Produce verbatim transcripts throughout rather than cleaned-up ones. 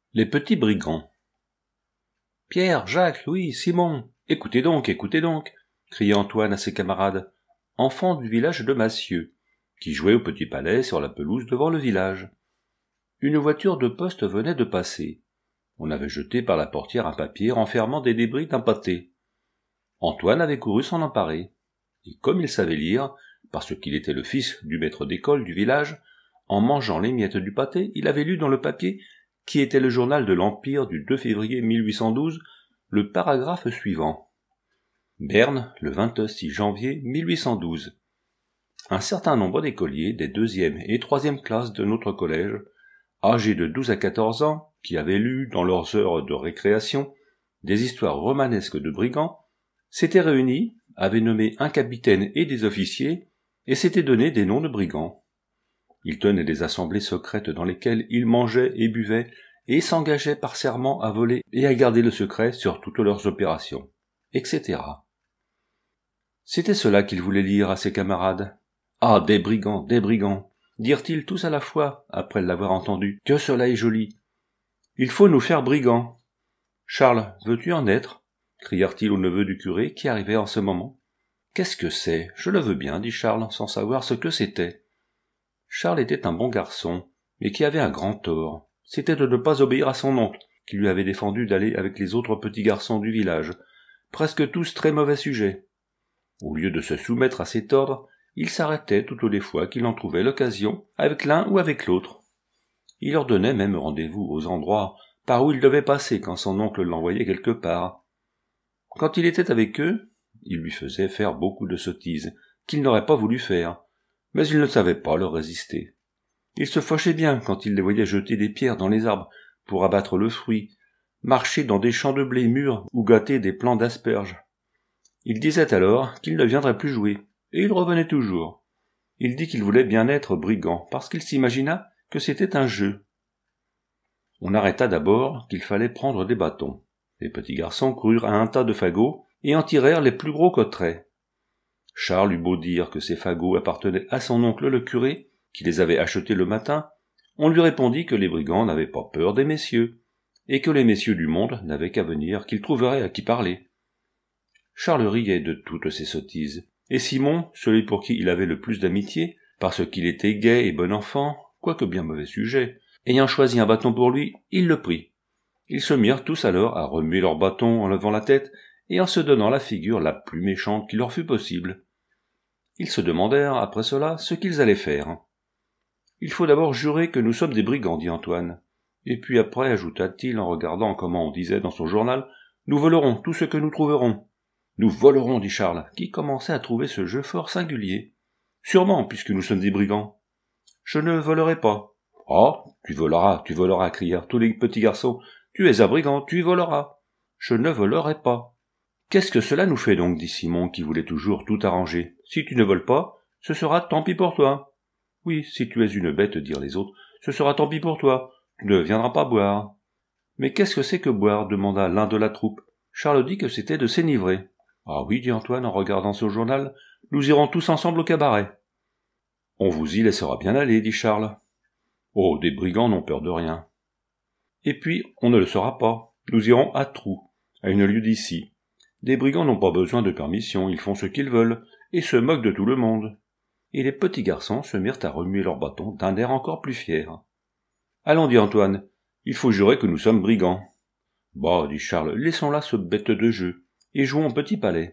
Les petits brigands. Pierre, Jacques, Louis, Simon, écoutez donc, écoutez donc, criait Antoine à ses camarades, enfants du village de Massieu, qui jouaient au petit palais sur la pelouse devant le village. Une voiture de poste venait de passer. On avait jeté par la portière un papier renfermant des débris d'un pâté. Antoine avait couru s'en emparer, et comme il savait lire, parce qu'il était le fils du maître d'école du village, en mangeant les miettes du pâté, il avait lu dans le papier, qui était le journal de l'Empire du deux février mille huit cent douze, le paragraphe suivant. Berne, le vingt-six janvier mille huit cent douze. Un certain nombre d'écoliers des deuxième et troisième classes de notre collège, âgés de douze à quatorze ans, qui avaient lu, dans leurs heures de récréation, des histoires romanesques de brigands, s'étaient réunis, avaient nommé un capitaine et des officiers, et s'étaient donné des noms de brigands. Ils tenaient des assemblées secrètes dans lesquelles ils mangeaient et buvaient, et s'engageaient par serment à voler et à garder le secret sur toutes leurs opérations, et cetera. C'était cela qu'ils voulaient lire à ses camarades. « Ah, des brigands, des brigands !» dirent-ils tous à la fois, après l'avoir entendu. « Que cela est joli ! Il faut nous faire brigands !»« Charles, veux-tu en être ?» crièrent-ils au neveu du curé, qui arrivait en ce moment. « Qu'est-ce que c'est ? Je le veux bien, dit Charles, sans savoir ce que c'était. » Charles était un bon garçon, mais qui avait un grand tort. C'était de ne pas obéir à son oncle, qui lui avait défendu d'aller avec les autres petits garçons du village, presque tous très mauvais sujets. Au lieu de se soumettre à cet ordre, il s'arrêtait toutes les fois qu'il en trouvait l'occasion, avec l'un ou avec l'autre. Il leur donnait même rendez-vous aux endroits par où il devait passer quand son oncle l'envoyait quelque part. Quand il était avec eux, il lui faisait faire beaucoup de sottises qu'il n'aurait pas voulu faire, mais il ne savait pas leur résister. Il se fâchait bien quand il les voyait jeter des pierres dans les arbres pour abattre le fruit, marcher dans des champs de blé mûrs ou gâter des plants d'asperges. Il disait alors qu'il ne viendrait plus jouer, et il revenait toujours. Il dit qu'il voulait bien être brigand, parce qu'il s'imagina que c'était un jeu. On arrêta d'abord qu'il fallait prendre des bâtons. Les petits garçons coururent à un tas de fagots et en tirèrent les plus gros coterets. Charles eut beau dire que ces fagots appartenaient à son oncle le curé, qui les avait achetés le matin, on lui répondit que les brigands n'avaient pas peur des messieurs, et que les messieurs du monde n'avaient qu'à venir qu'ils trouveraient à qui parler. Charles riait de toutes ces sottises, et Simon, celui pour qui il avait le plus d'amitié, parce qu'il était gai et bon enfant, quoique bien mauvais sujet, ayant choisi un bâton pour lui, il le prit. Ils se mirent tous alors à remuer leurs bâtons en levant la tête, et en se donnant la figure la plus méchante qui leur fût possible. Ils se demandèrent, après cela, ce qu'ils allaient faire. « Il faut d'abord jurer que nous sommes des brigands, dit Antoine. Et puis après, ajouta-t-il en regardant comment on disait dans son journal, nous volerons tout ce que nous trouverons. Nous volerons, dit Charles, qui commençait à trouver ce jeu fort singulier. Sûrement, puisque nous sommes des brigands. Je ne volerai pas. Ah, tu voleras, tu voleras, crièrent tous les petits garçons. Tu es un brigand, tu voleras. Je ne volerai pas. Qu'est-ce que cela nous fait donc, dit Simon, qui voulait toujours tout arranger. Si tu ne voles pas, ce sera tant pis pour toi. Oui, si tu es une bête, dirent les autres, ce sera tant pis pour toi. Tu ne viendras pas boire. Mais qu'est-ce que c'est que boire, demanda l'un de la troupe. Charles dit que c'était de s'énivrer. Ah oui, dit Antoine en regardant son journal, nous irons tous ensemble au cabaret. On vous y laissera bien aller, dit Charles. Oh, des brigands n'ont peur de rien. Et puis, on ne le saura pas. Nous irons à Trou, à une lieue d'ici. Des brigands n'ont pas besoin de permission, ils font ce qu'ils veulent, et se moquent de tout le monde. Et les petits garçons se mirent à remuer leurs bâtons d'un air encore plus fier. Allons, dit Antoine, il faut jurer que nous sommes brigands. Bah, dit Charles, laissons là ce bête de jeu, et jouons au petit palais.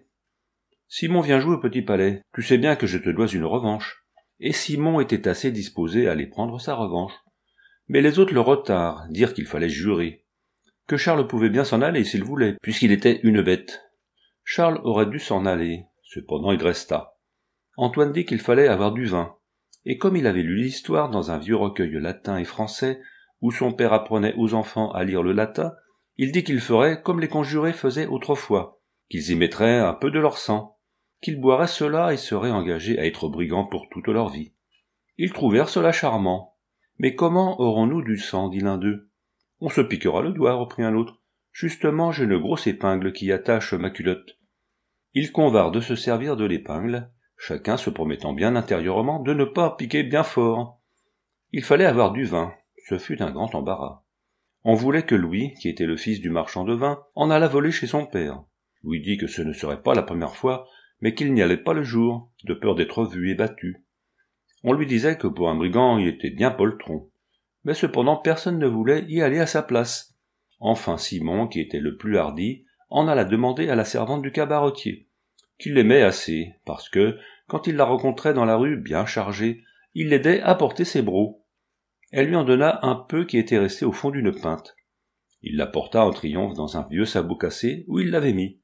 Simon vient jouer au petit palais, tu sais bien que je te dois une revanche. Et Simon était assez disposé à aller prendre sa revanche. Mais les autres le retinrent, dirent qu'il fallait jurer, que Charles pouvait bien s'en aller s'il voulait, puisqu'il était une bête. Charles aurait dû s'en aller, cependant il resta. Antoine dit qu'il fallait avoir du vin, et comme il avait lu l'histoire dans un vieux recueil latin et français, où son père apprenait aux enfants à lire le latin, il dit qu'il ferait comme les conjurés faisaient autrefois, qu'ils y mettraient un peu de leur sang, qu'ils boiraient cela et seraient engagés à être brigands pour toute leur vie. Ils trouvèrent cela charmant. Mais comment aurons-nous du sang, dit l'un d'eux. On se piquera le doigt, reprit un autre. Justement, j'ai une grosse épingle qui attache ma culotte. Ils convinrent de se servir de l'épingle, chacun se promettant bien intérieurement de ne pas piquer bien fort. Il fallait avoir du vin, ce fut un grand embarras. On voulait que Louis, qui était le fils du marchand de vin, en allât voler chez son père. Louis dit que ce ne serait pas la première fois, mais qu'il n'y allait pas le jour, de peur d'être vu et battu. On lui disait que pour un brigand il était bien poltron. Mais cependant personne ne voulait y aller à sa place. Enfin Simon, qui était le plus hardi, en alla demander à la servante du cabaretier, qu'il l'aimait assez, parce que, quand il la rencontrait dans la rue bien chargée, il l'aidait à porter ses brocs. Elle lui en donna un peu qui était resté au fond d'une pinte. Il la porta en triomphe dans un vieux sabot cassé où il l'avait mis.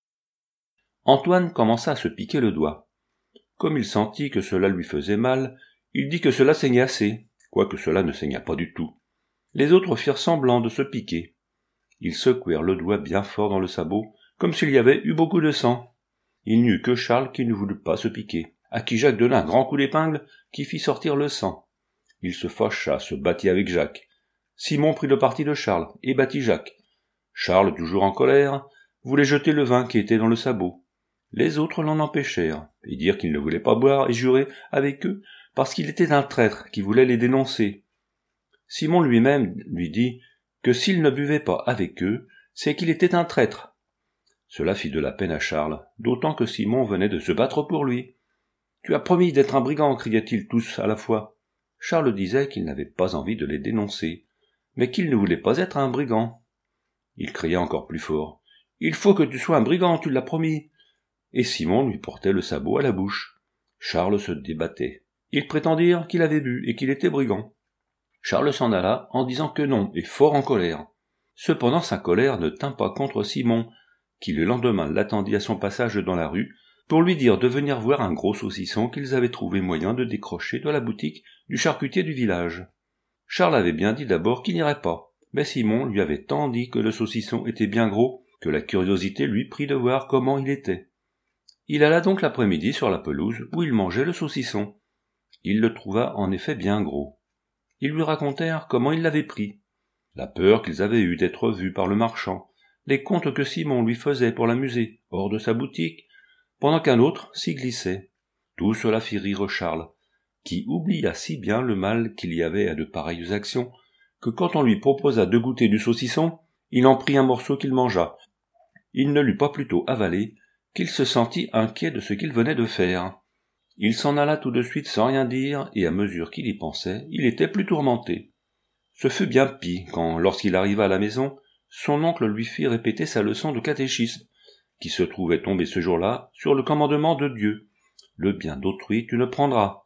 Antoine commença à se piquer le doigt. Comme il sentit que cela lui faisait mal, il dit que cela saignait assez, quoique cela ne saignât pas du tout. Les autres firent semblant de se piquer. Ils secouèrent le doigt bien fort dans le sabot, comme s'il y avait eu beaucoup de sang. Il n'y eut que Charles qui ne voulut pas se piquer, à qui Jacques donna un grand coup d'épingle qui fit sortir le sang. Il se fâcha, se battit avec Jacques. Simon prit le parti de Charles et battit Jacques. Charles, toujours en colère, voulait jeter le vin qui était dans le sabot. Les autres l'en empêchèrent, et dirent qu'il ne voulait pas boire et jurer avec eux, parce qu'il était un traître qui voulait les dénoncer. Simon lui-même lui dit que s'il ne buvait pas avec eux, c'est qu'il était un traître. Cela fit de la peine à Charles, d'autant que Simon venait de se battre pour lui. « Tu as promis d'être un brigand » cria-t-il tous à la fois. Charles disait qu'il n'avait pas envie de les dénoncer, mais qu'il ne voulait pas être un brigand. Il cria encore plus fort. « Il faut que tu sois un brigand, tu l'as promis !» Et Simon lui portait le sabot à la bouche. Charles se débattait. Ils prétendirent qu'il avait bu et qu'il était brigand. Charles s'en alla en disant que non, et fort en colère. Cependant sa colère ne tint pas contre Simon, qui le lendemain l'attendit à son passage dans la rue, pour lui dire de venir voir un gros saucisson qu'ils avaient trouvé moyen de décrocher de la boutique du charcutier du village. Charles avait bien dit d'abord qu'il n'irait pas, mais Simon lui avait tant dit que le saucisson était bien gros que la curiosité lui prit de voir comment il était. Il alla donc l'après-midi sur la pelouse où il mangeait le saucisson. Il le trouva en effet bien gros. Ils lui racontèrent comment il l'avait pris, la peur qu'ils avaient eue d'être vus par le marchand, les contes que Simon lui faisait pour l'amuser, hors de sa boutique, pendant qu'un autre s'y glissait. Tout cela fit rire Charles, qui oublia si bien le mal qu'il y avait à de pareilles actions, que quand on lui proposa de goûter du saucisson, il en prit un morceau qu'il mangea. Il ne l'eut pas plutôt avalé, qu'il se sentit inquiet de ce qu'il venait de faire. Il s'en alla tout de suite sans rien dire, et à mesure qu'il y pensait, il était plus tourmenté. Ce fut bien pis quand, lorsqu'il arriva à la maison, son oncle lui fit répéter sa leçon de catéchisme, qui se trouvait tombée ce jour-là sur le commandement de Dieu. Le bien d'autrui tu ne prendras.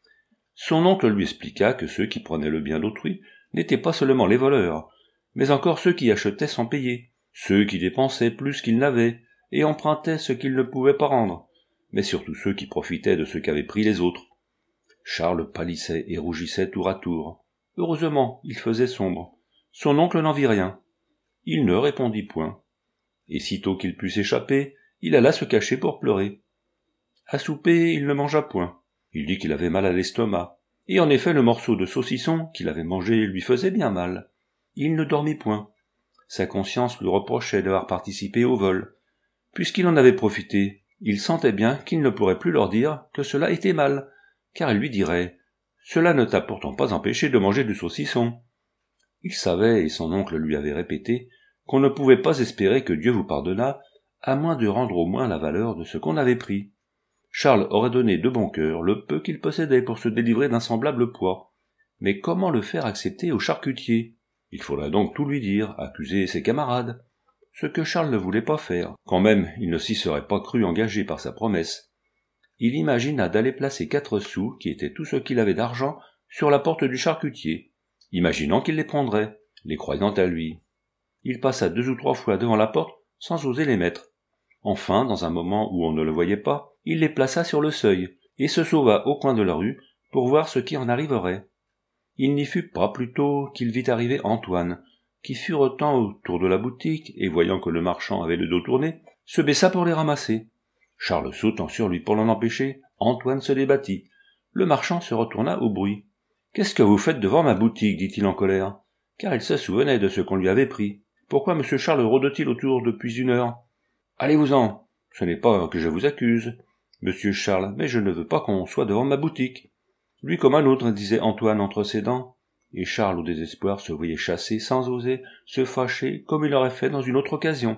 Son oncle lui expliqua que ceux qui prenaient le bien d'autrui n'étaient pas seulement les voleurs, mais encore ceux qui achetaient sans payer, ceux qui dépensaient plus qu'ils n'avaient, et empruntaient ce qu'ils ne pouvaient pas rendre, mais surtout ceux qui profitaient de ce qu'avaient pris les autres. Charles pâlissait et rougissait tour à tour. Heureusement, il faisait sombre. Son oncle n'en vit rien. Il ne répondit point. Et sitôt qu'il put s'échapper, il alla se cacher pour pleurer. À souper, il ne mangea point. Il dit qu'il avait mal à l'estomac. Et en effet, le morceau de saucisson qu'il avait mangé lui faisait bien mal. Il ne dormit point. Sa conscience lui reprochait d'avoir participé au vol. Puisqu'il en avait profité, il sentait bien qu'il ne pourrait plus leur dire que cela était mal, car il lui dirait « Cela ne t'a pourtant pas empêché de manger du saucisson. » Il savait, et son oncle lui avait répété, qu'on ne pouvait pas espérer que Dieu vous pardonnât, à moins de rendre au moins la valeur de ce qu'on avait pris. Charles aurait donné de bon cœur le peu qu'il possédait pour se délivrer d'un semblable poids. Mais comment le faire accepter au charcutier? Il faudrait donc tout lui dire, accuser ses camarades. Ce que Charles ne voulait pas faire, quand même il ne s'y serait pas cru engagé par sa promesse. Il imagina d'aller placer quatre sous, qui étaient tout ce qu'il avait d'argent, sur la porte du charcutier, imaginant qu'il les prendrait, les croyant à lui. Il passa deux ou trois fois devant la porte, sans oser les mettre. Enfin, dans un moment où on ne le voyait pas, il les plaça sur le seuil, et se sauva au coin de la rue, pour voir ce qui en arriverait. Il n'y fut pas plus tôt qu'il vit arriver Antoine, qui furetant autour de la boutique, et voyant que le marchand avait le dos tourné, se baissa pour les ramasser. Charles sautant sur lui pour l'en empêcher, Antoine se débattit. Le marchand se retourna au bruit. « Qu'est-ce que vous faites devant ma boutique » dit-il en colère, car il se souvenait de ce qu'on lui avait pris. « Pourquoi monsieur Charles rôde-t-il autour depuis une heure ?»« Allez-vous-en, ce n'est pas que je vous accuse, monsieur Charles, mais je ne veux pas qu'on soit devant ma boutique. » Lui comme un autre, disait Antoine entre ses dents. et Charles, au désespoir, se voyait chassé sans oser se fâcher comme il aurait fait dans une autre occasion.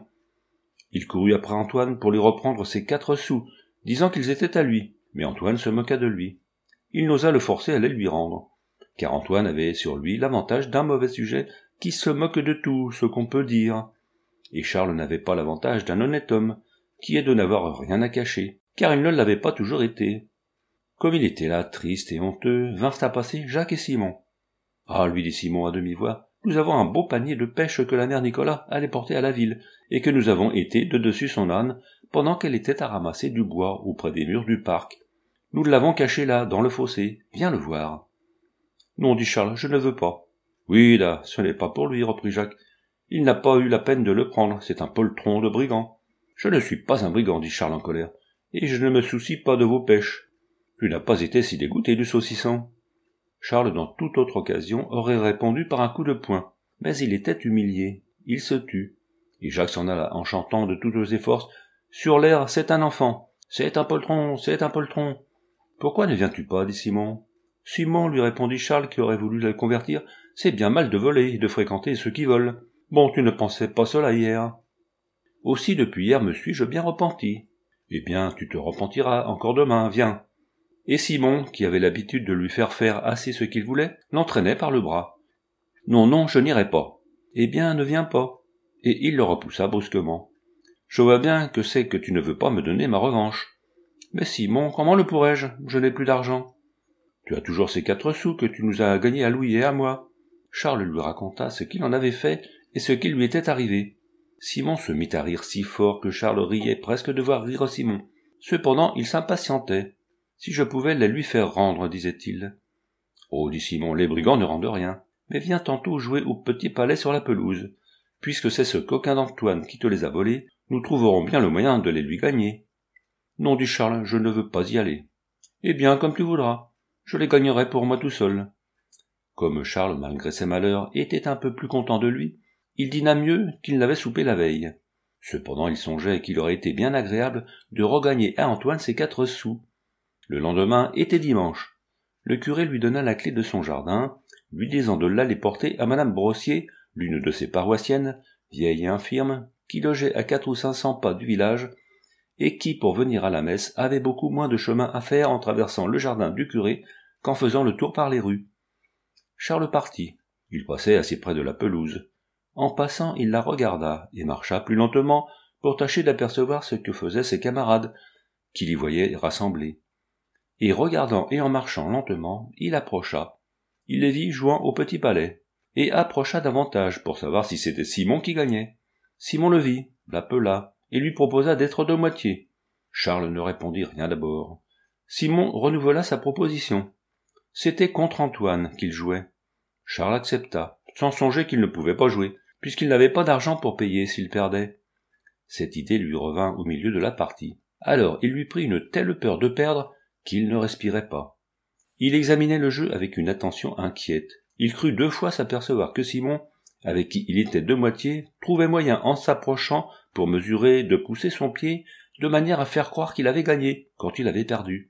Il courut après Antoine pour lui reprendre ses quatre sous, disant qu'ils étaient à lui, mais Antoine se moqua de lui. Il n'osa le forcer à les lui rendre, car Antoine avait sur lui l'avantage d'un mauvais sujet qui se moque de tout ce qu'on peut dire, et Charles n'avait pas l'avantage d'un honnête homme, qui est de n'avoir rien à cacher, car il ne l'avait pas toujours été. Comme il était là, triste et honteux, vinrent à passer Jacques et Simon. « Ah, lui dit Simon à demi-voix, nous avons un beau panier de pêche que la mère Nicolas allait porter à la ville, et que nous avons été de dessus son âne, pendant qu'elle était à ramasser du bois auprès des murs du parc. Nous l'avons caché là, dans le fossé, viens le voir. »« Non, dit Charles, je ne veux pas. »« Oui, là, ce n'est pas pour lui, reprit Jacques. Il n'a pas eu la peine de le prendre, c'est un poltron de brigand. »« Je ne suis pas un brigand, dit Charles en colère, et je ne me soucie pas de vos pêches. Tu n'as pas été si dégoûté du saucisson. » Charles, dans toute autre occasion, aurait répondu par un coup de poing, mais il était humilié, il se tut, et Jacques s'en alla en chantant de toutes ses forces, « Sur l'air, c'est un enfant, c'est un poltron, c'est un poltron. »« Pourquoi ne viens-tu pas, dit Simon. »« Simon, lui répondit Charles, qui aurait voulu le convertir, c'est bien mal de voler et de fréquenter ceux qui volent. Bon, tu ne pensais pas cela hier. Aussi, depuis hier me suis-je bien repenti. Eh bien, tu te repentiras encore demain, viens. » Et Simon, qui avait l'habitude de lui faire faire assez ce qu'il voulait, l'entraînait par le bras. « Non, non, je n'irai pas. »« Eh bien, ne viens pas. » Et il le repoussa brusquement. « Je vois bien que c'est que tu ne veux pas me donner ma revanche. »« Mais Simon, comment le pourrais-je? Je n'ai plus d'argent. »« Tu as toujours ces quatre sous que tu nous as gagnés à Louis et à moi. » Charles lui raconta ce qu'il en avait fait et ce qui lui était arrivé. Simon se mit à rire si fort que Charles riait presque de voir rire Simon. Cependant, il s'impatientait. « Si je pouvais les lui faire rendre, disait-il. »« Oh, dit Simon, les brigands ne rendent rien. Mais viens tantôt jouer au petit palais sur la pelouse. Puisque c'est ce coquin d'Antoine qui te les a volés, nous trouverons bien le moyen de les lui gagner. »« Non, dit Charles, je ne veux pas y aller. »« Eh bien, comme tu voudras. Je les gagnerai pour moi tout seul. » Comme Charles, malgré ses malheurs, était un peu plus content de lui, il dîna mieux qu'il n'avait soupé la veille. Cependant, il songeait qu'il aurait été bien agréable de regagner à Antoine ses quatre sous. Le lendemain était dimanche. Le curé lui donna la clé de son jardin, lui disant de l'aller porter à madame Brossier, l'une de ses paroissiennes, vieille et infirme, qui logeait à quatre ou cinq cents pas du village, et qui, pour venir à la messe, avait beaucoup moins de chemin à faire en traversant le jardin du curé qu'en faisant le tour par les rues. Charles partit. Il passait assez près de la pelouse. En passant, il la regarda, et marcha plus lentement pour tâcher d'apercevoir ce que faisaient ses camarades, qu'il y voyait rassemblés. Et regardant et en marchant lentement, il approcha. Il les vit jouant au petit palais, et approcha davantage pour savoir si c'était Simon qui gagnait. Simon le vit, l'appela, et lui proposa d'être de moitié. Charles ne répondit rien d'abord. Simon renouvela sa proposition. C'était contre Antoine qu'il jouait. Charles accepta, sans songer qu'il ne pouvait pas jouer, puisqu'il n'avait pas d'argent pour payer s'il perdait. Cette idée lui revint au milieu de la partie. Alors il lui prit une telle peur de perdre qu'il ne respirait pas. Il examinait le jeu avec une attention inquiète. Il crut deux fois s'apercevoir que Simon, avec qui il était de moitié, trouvait moyen en s'approchant pour mesurer de pousser son pied de manière à faire croire qu'il avait gagné quand il avait perdu.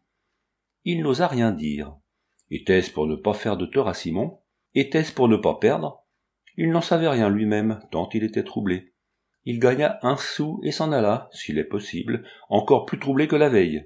Il n'osa rien dire. Était-ce pour ne pas faire de tort à Simon? Était-ce pour ne pas perdre? Il n'en savait rien lui-même, tant il était troublé. Il gagna un sou et s'en alla, s'il est possible, encore plus troublé que la veille.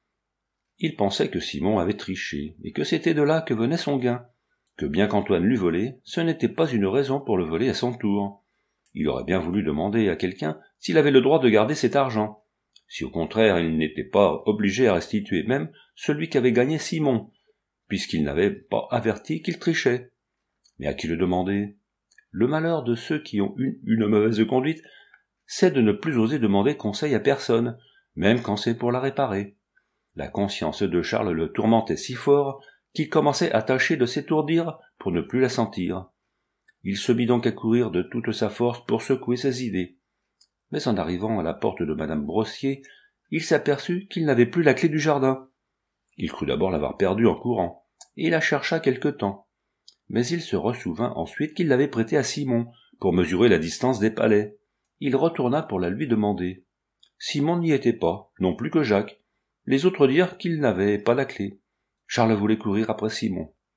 Il pensait que Simon avait triché, et que c'était de là que venait son gain, que bien qu'Antoine l'eût volé, ce n'était pas une raison pour le voler à son tour. Il aurait bien voulu demander à quelqu'un s'il avait le droit de garder cet argent, si au contraire il n'était pas obligé à restituer même celui qu'avait gagné Simon, puisqu'il n'avait pas averti qu'il trichait. Mais à qui le demander? Le malheur de ceux qui ont eu une mauvaise conduite, c'est de ne plus oser demander conseil à personne, même quand c'est pour la réparer. La conscience de Charles le tourmentait si fort qu'il commençait à tâcher de s'étourdir pour ne plus la sentir. Il se mit donc à courir de toute sa force pour secouer ses idées. Mais en arrivant à la porte de madame Brossier, il s'aperçut qu'il n'avait plus la clé du jardin. Il crut d'abord l'avoir perdue en courant, et la chercha quelque temps. Mais il se ressouvint ensuite qu'il l'avait prêtée à Simon, pour mesurer la distance des palais. Il retourna pour la lui demander. Simon n'y était pas, non plus que Jacques. Les autres dirent qu'il n'avait pas la clé. Charles voulait courir après Simon.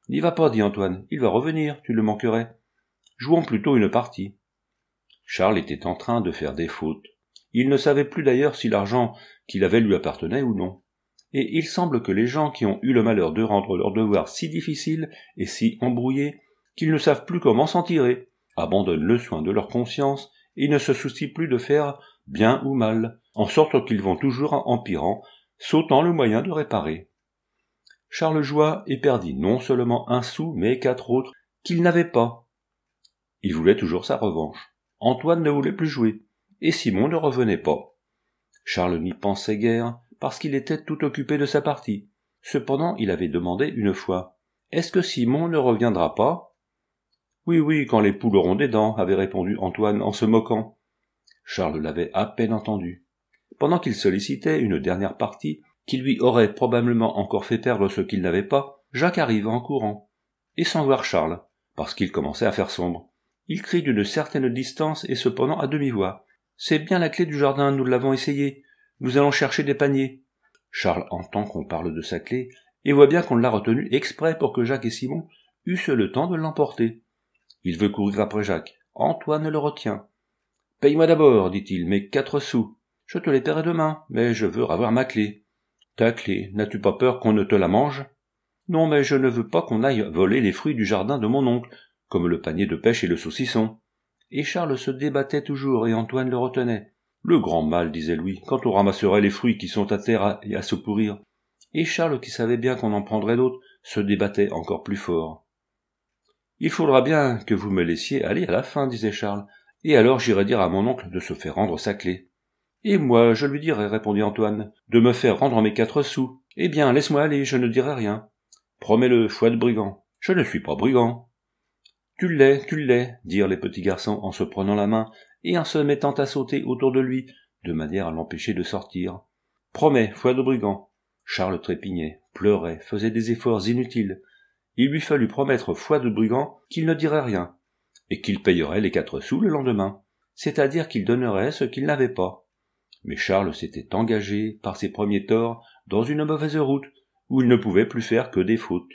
N'y va pas, dit Antoine, il va revenir, tu le manquerais. Jouons plutôt une partie. Charles était en train de faire des fautes. Il ne savait plus d'ailleurs si l'argent qu'il avait lui appartenait ou non. Et il semble que les gens qui ont eu le malheur de rendre leur devoir si difficile et si embrouillé qu'ils ne savent plus comment s'en tirer, abandonnent le soin de leur conscience et ne se soucient plus de faire bien ou mal, en sorte qu'ils vont toujours empirant, sautant le moyen de réparer. Charles joua et perdit non seulement un sou, mais quatre autres qu'il n'avait pas. Il voulait toujours sa revanche. Antoine ne voulait plus jouer, et Simon ne revenait pas. Charles n'y pensait guère, parce qu'il était tout occupé de sa partie. Cependant, il avait demandé une fois « Est-ce que Simon ne reviendra pas ?» « Oui, oui, quand les poules auront des dents, » avait répondu Antoine en se moquant. Charles l'avait à peine entendu. Pendant qu'il sollicitait une dernière partie, qui lui aurait probablement encore fait perdre ce qu'il n'avait pas, Jacques arriva en courant, et sans voir Charles, parce qu'il commençait à faire sombre. Il crie d'une certaine distance et cependant à demi-voix. « C'est bien la clé du jardin, nous l'avons essayé. Nous allons chercher des paniers. » Charles entend qu'on parle de sa clé, et voit bien qu'on l'a retenue exprès pour que Jacques et Simon eussent le temps de l'emporter. Il veut courir après Jacques. Antoine le retient. « Paye-moi d'abord, dit-il, mes quatre sous. Je te les paierai demain, mais je veux avoir ma clé. »« Ta clé, n'as-tu pas peur qu'on ne te la mange ?»« Non, mais je ne veux pas qu'on aille voler les fruits du jardin de mon oncle, comme le panier de pêche et le saucisson. » Et Charles se débattait toujours, et Antoine le retenait. « Le grand mal, disait Louis, quand on ramasserait les fruits qui sont à terre et à se pourrir. » Et Charles, qui savait bien qu'on en prendrait d'autres, se débattait encore plus fort. « Il faudra bien que vous me laissiez aller à la fin, disait Charles, et alors j'irai dire à mon oncle de se faire rendre sa clé. »« Et moi, je lui dirai, répondit Antoine, de me faire rendre mes quatre sous. Eh bien, laisse-moi aller, je ne dirai rien. »« Promets-le, foi de brigand. »« Je ne suis pas brigand. »« Tu l'es, tu l'es, dirent les petits garçons en se prenant la main et en se mettant à sauter autour de lui, de manière à l'empêcher de sortir. « Promets, foi de brigand. » Charles trépignait, pleurait, faisait des efforts inutiles. Il lui fallut promettre foi de brigand qu'il ne dirait rien, et qu'il payerait les quatre sous le lendemain, c'est-à-dire qu'il donnerait ce qu'il n'avait pas. Mais Charles s'était engagé, par ses premiers torts, dans une mauvaise route, où il ne pouvait plus faire que des fautes.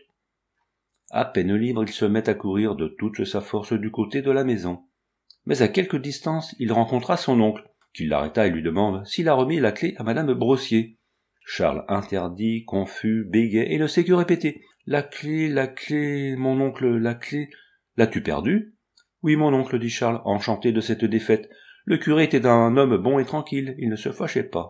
À peine libre, il se met à courir de toute sa force du côté de la maison. Mais à quelque distance, il rencontra son oncle, qui l'arrêta et lui demande s'il a remis la clé à madame Brossier. Charles interdit, confus, bégait et ne sait que répéter. « La clé, la clé, mon oncle, la clé. »« L'as-tu perdue ?»« Oui, mon oncle, dit Charles, enchanté de cette défaite. Le curé était un homme bon et tranquille, il ne se fâchait pas. »«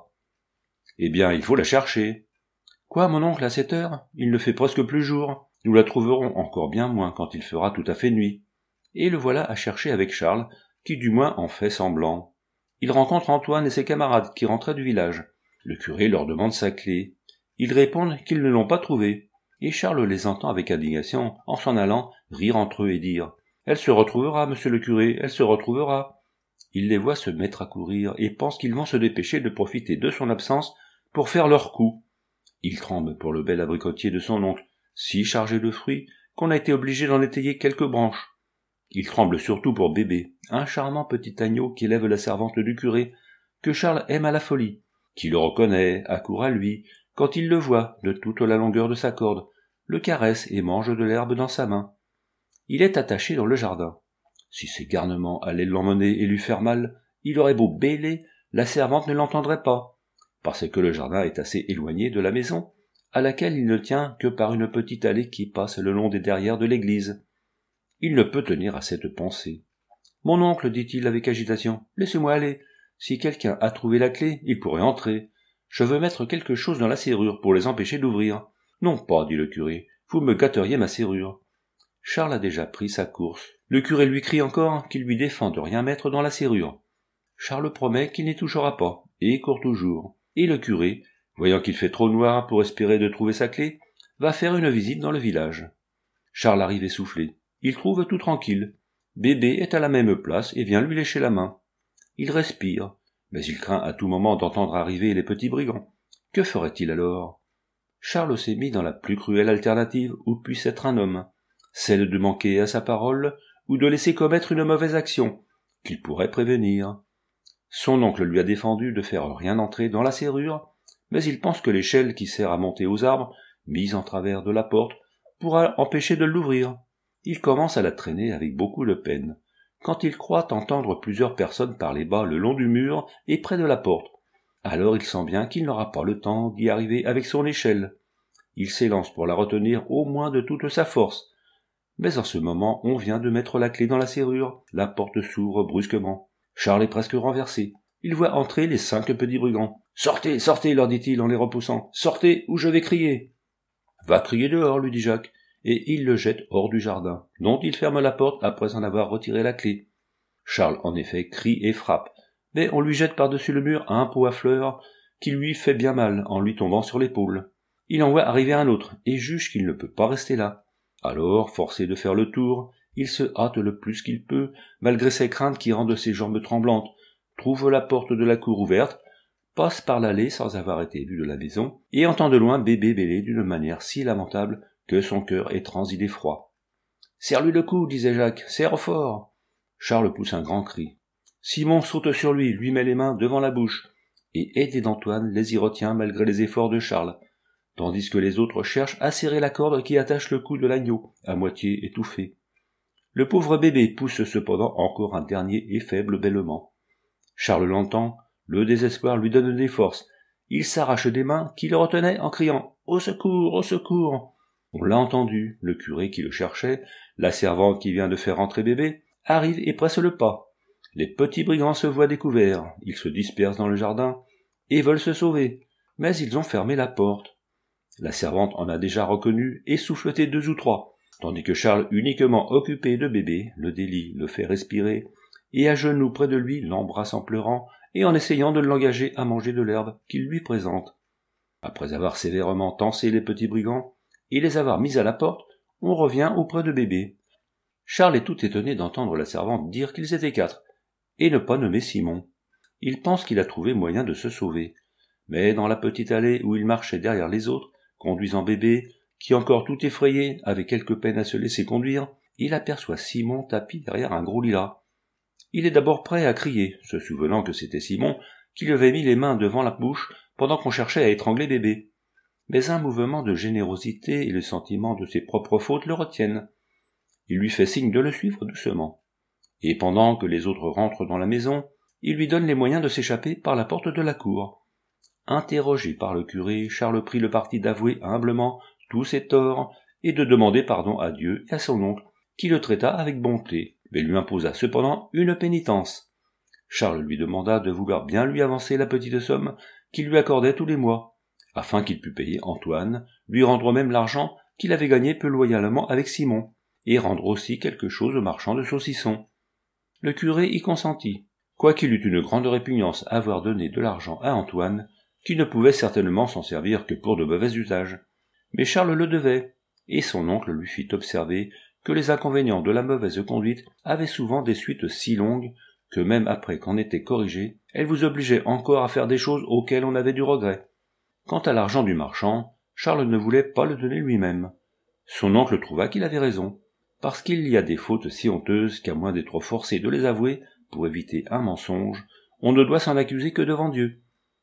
Eh bien, il faut la chercher. »« Quoi, mon oncle, à cette heure ? Il ne fait presque plus jour. Nous la trouverons encore bien moins quand il fera tout à fait nuit. » Et le voilà à chercher avec Charles, qui du moins en fait semblant. Il rencontre Antoine et ses camarades qui rentraient du village. Le curé leur demande sa clé. Ils répondent qu'ils ne l'ont pas trouvée. Et Charles les entend avec indignation, en s'en allant, rire entre eux et dire « Elle se retrouvera, monsieur le curé, elle se retrouvera. » Il les voit se mettre à courir et pense qu'ils vont se dépêcher de profiter de son absence pour faire leur coup. Il tremble pour le bel abricotier de son oncle, si chargé de fruits qu'on a été obligé d'en étayer quelques branches. Il tremble surtout pour Bébé, un charmant petit agneau qui élève la servante du curé, que Charles aime à la folie, qui le reconnaît, accourt à lui, quand il le voit, de toute la longueur de sa corde, le caresse et mange de l'herbe dans sa main. Il est attaché dans le jardin. Si ses garnements allaient l'emmener et lui faire mal, il aurait beau bêler, la servante ne l'entendrait pas, parce que le jardin est assez éloigné de la maison, à laquelle il ne tient que par une petite allée qui passe le long des derrières de l'église. Il ne peut tenir à cette pensée. « Mon oncle, dit-il avec agitation, laissez-moi aller. Si quelqu'un a trouvé la clé, il pourrait entrer. Je veux mettre quelque chose dans la serrure pour les empêcher d'ouvrir. »« Non pas, dit le curé, vous me gâteriez ma serrure. » Charles a déjà pris sa course. Le curé lui crie encore qu'il lui défend de rien mettre dans la serrure. Charles promet qu'il n'y touchera pas, et court toujours. Et le curé, voyant qu'il fait trop noir pour espérer de trouver sa clé, va faire une visite dans le village. Charles arrive essoufflé. Il trouve tout tranquille. Bébé est à la même place et vient lui lécher la main. Il respire, mais il craint à tout moment d'entendre arriver les petits brigands. Que ferait-il alors ? Charles s'est mis dans la plus cruelle alternative où puisse être un homme, celle de manquer à sa parole ou de laisser commettre une mauvaise action, qu'il pourrait prévenir. Son oncle lui a défendu de faire rien entrer dans la serrure, mais il pense que l'échelle qui sert à monter aux arbres, mise en travers de la porte, pourra empêcher de l'ouvrir. Il commence à la traîner avec beaucoup de peine, quand il croit entendre plusieurs personnes parler bas le long du mur et près de la porte. Alors il sent bien qu'il n'aura pas le temps d'y arriver avec son échelle. Il s'élance pour la retenir au moins de toute sa force. Mais en ce moment, on vient de mettre la clé dans la serrure. La porte s'ouvre brusquement. Charles est presque renversé. Il voit entrer les cinq petits brigands. « Sortez, sortez !» leur dit-il en les repoussant. « Sortez, ou je vais crier !»« Va crier dehors !» lui dit Jacques, et il le jette hors du jardin, dont il ferme la porte après en avoir retiré la clé. Charles, en effet, crie et frappe, mais on lui jette par-dessus le mur un pot à fleurs qui lui fait bien mal en lui tombant sur l'épaule. Il en voit arriver un autre, et juge qu'il ne peut pas rester là. Alors, forcé de faire le tour, il se hâte le plus qu'il peut, malgré ses craintes qui rendent ses jambes tremblantes, trouve la porte de la cour ouverte, passe par l'allée sans avoir été vu de la maison, et entend de loin bébé bêler d'une manière si lamentable que son cœur est transi d'effroi. « Serre-lui le cou, disait Jacques, serre fort !» Charles pousse un grand cri. Simon saute sur lui, lui met les mains devant la bouche, et aidé d'Antoine, les y retient malgré les efforts de Charles, tandis que les autres cherchent à serrer la corde qui attache le cou de l'agneau, à moitié étouffé. Le pauvre bébé pousse cependant encore un dernier et faible bêlement. Charles l'entend, le désespoir lui donne des forces. Il s'arrache des mains qui le retenaient en criant « Au secours, au secours !» On l'a entendu, le curé qui le cherchait, la servante qui vient de faire entrer bébé, arrive et presse le pas. Les petits brigands se voient découverts, ils se dispersent dans le jardin et veulent se sauver, mais ils ont fermé la porte. La servante en a déjà reconnu et souffleté deux ou trois, tandis que Charles, uniquement occupé de bébé, le délie, le fait respirer, et à genoux près de lui l'embrasse en pleurant et en essayant de l'engager à manger de l'herbe qu'il lui présente. Après avoir sévèrement tancé les petits brigands et les avoir mis à la porte, on revient auprès de bébé. Charles est tout étonné d'entendre la servante dire qu'ils étaient quatre, et ne pas nommer Simon. Il pense qu'il a trouvé moyen de se sauver. Mais dans la petite allée où il marchait derrière les autres, conduisant bébé, qui encore tout effrayé avait quelque peine à se laisser conduire, il aperçoit Simon tapi derrière un gros lilas. Il est d'abord prêt à crier, se souvenant que c'était Simon qui lui avait mis les mains devant la bouche pendant qu'on cherchait à étrangler bébé. Mais un mouvement de générosité et le sentiment de ses propres fautes le retiennent. Il lui fait signe de le suivre doucement. Et pendant que les autres rentrent dans la maison, il lui donne les moyens de s'échapper par la porte de la cour. Interrogé par le curé, Charles prit le parti d'avouer humblement tous ses torts et de demander pardon à Dieu et à son oncle, qui le traita avec bonté, mais lui imposa cependant une pénitence. Charles lui demanda de vouloir bien lui avancer la petite somme qu'il lui accordait tous les mois, afin qu'il pût payer Antoine, lui rendre même l'argent qu'il avait gagné peu loyalement avec Simon, et rendre aussi quelque chose au marchand de saucissons. Le curé y consentit, quoiqu'il eût une grande répugnance à avoir donné de l'argent à Antoine, qui ne pouvait certainement s'en servir que pour de mauvais usages. Mais Charles le devait, et son oncle lui fit observer que les inconvénients de la mauvaise conduite avaient souvent des suites si longues que même après qu'on était corrigé, elles vous obligeaient encore à faire des choses auxquelles on avait du regret. Quant à l'argent du marchand, Charles ne voulait pas le donner lui-même. Son oncle trouva qu'il avait raison, parce qu'il y a des fautes si honteuses qu'à moins d'être forcé de les avouer pour éviter un mensonge, on ne doit s'en accuser que devant Dieu.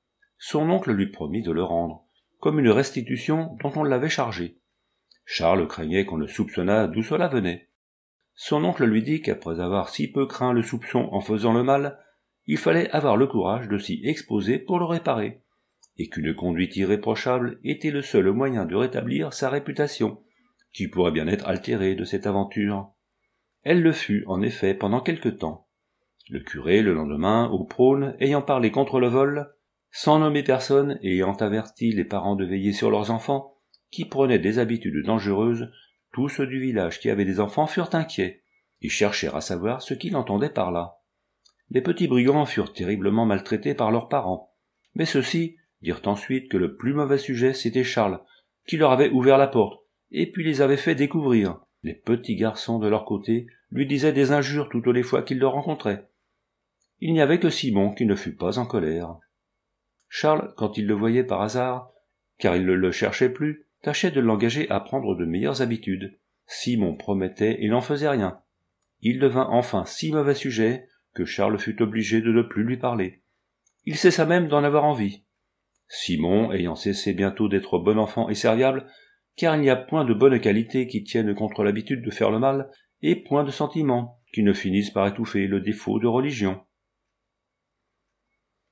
Son oncle lui promit de le rendre, comme une restitution dont on l'avait chargé. Charles craignait qu'on ne soupçonnât d'où cela venait. Son oncle lui dit qu'après avoir si peu craint le soupçon en faisant le mal, il fallait avoir le courage de s'y exposer pour le réparer, et qu'une conduite irréprochable était le seul moyen de rétablir sa réputation, qui pourrait bien être altérée de cette aventure. Elle le fut, en effet, pendant quelque temps. Le curé, le lendemain, au prône, ayant parlé contre le vol, sans nommer personne et ayant averti les parents de veiller sur leurs enfants, qui prenaient des habitudes dangereuses, tous ceux du village qui avaient des enfants furent inquiets, et cherchèrent à savoir ce qu'il entendait par là. Les petits brigands furent terriblement maltraités par leurs parents, mais ceux-ci dirent ensuite que le plus mauvais sujet c'était Charles, qui leur avait ouvert la porte, et puis les avait fait découvrir. Les petits garçons de leur côté lui disaient des injures toutes les fois qu'ils le rencontraient. Il n'y avait que Simon qui ne fut pas en colère. Charles, quand il le voyait par hasard, car il ne le cherchait plus, tâchait de l'engager à prendre de meilleures habitudes. Simon promettait et n'en faisait rien. Il devint enfin si mauvais sujet que Charles fut obligé de ne plus lui parler. Il cessa même d'en avoir envie. Simon, ayant cessé bientôt d'être bon enfant et serviable, car il n'y a point de bonnes qualités qui tiennent contre l'habitude de faire le mal, et point de sentiments qui ne finissent par étouffer le défaut de religion.